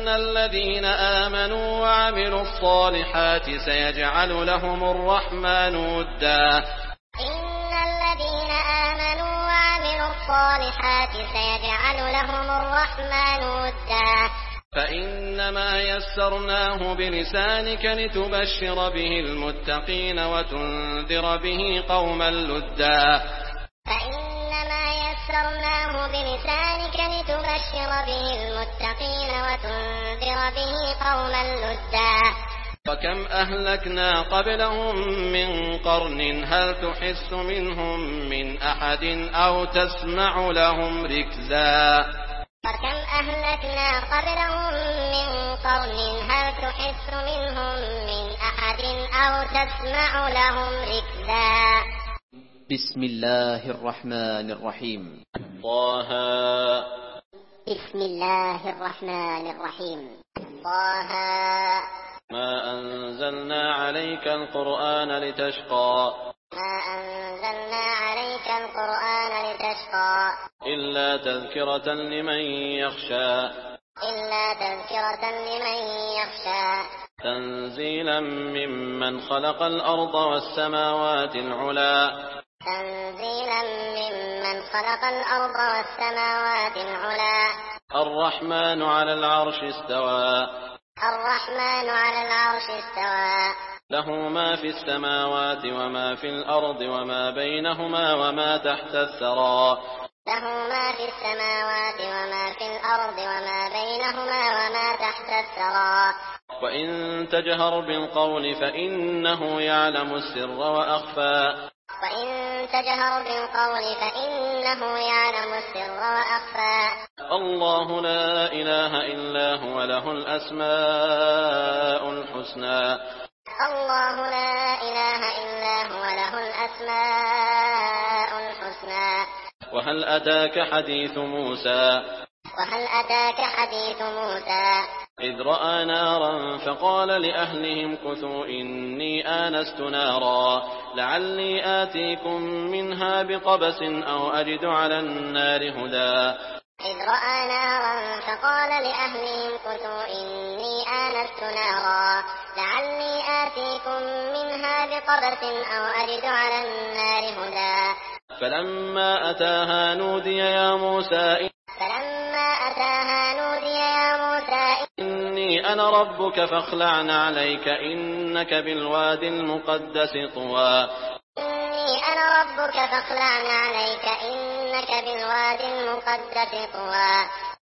إن الذين آمنوا وعملوا الصالحات سيجعل لهم الرحمن ودا. إن الذين آمنوا وعملوا الصالحات سيجعل لهم الرحمن ودا. فإنما يسرناه بلسانك لتبشر به المتقين وتنذر به قوما لدا. فإنما يسرناه بلسانك لتبشر به المتقين وتنذر به قوما لدا. وكم أهلكنا قبلهم من قرن هل تحس منهم من أحد أو تسمع لهم ركزا. وكم أهلكنا قبلهم من قرن هل تحس منهم من أحد أو تسمع لهم ركزا. بسم الله الرحمن الرحيم. طه. بسم الله الرحمن الرحيم. طه. ما أنزلنا عليك القرآن لتشقى. ما أنزلنا عليك القرآن لتشقى. إلا تذكرة لمن يخشى. إلا تذكرة لمن يخشى. تنزيلا ممن خلق الأرض والسماوات العلى. تنزيلا ممن خلق الأرض والسماوات العلى. الرحمن على العرش استوى. الرحمن على العرش استوى. له ما في السماوات وما في الأرض وما بينهما وما تحت الثرى. له ما في السماوات وما في الأرض وما بينهما وما تحت الثرى. وإن تجهر بالقول فإنه يعلم السر وأخفى. وإن تجهر بالقول فإنه يعلم السر وأخفى. الله لا إله إلا هو له الأسماء الحسنى. الله لا إله إلا هو له الأسماء الحسنى. وهل أتاك حديث موسى. وهل أتاك حديث موسى. إذ رأى نارا فقال لأهلهم كثوا إني آنست نارا لعلي آتيكم منها بقبس أو أجد على النار هدى. إذ رأى نارا فقال لأهلهم كثوا إني آنست نارا لعلي آتيكم منها بقبس أو أجد على النار هدى. فلما أتاها نودي يا موسى. فلما أتاها نودي يا موسى إني أنا ربك فاخلع عليك إنك بالوادي المقدس طوى. إني أنا ربك فاخلع عليك إنك بالوادي المقدس طوى.